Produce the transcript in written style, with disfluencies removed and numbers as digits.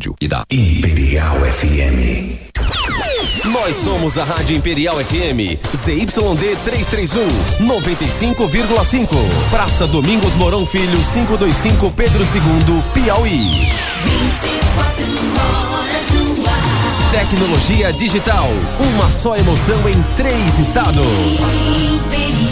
rádio e da Imperial FM. Nós somos a Rádio Imperial FM, ZYD 331, 95,5. Praça Domingos Mourão Filho, 525 Pedro II, Piauí. 24 horas no ar. Tecnologia digital, uma só emoção em 3 estados. Imperial.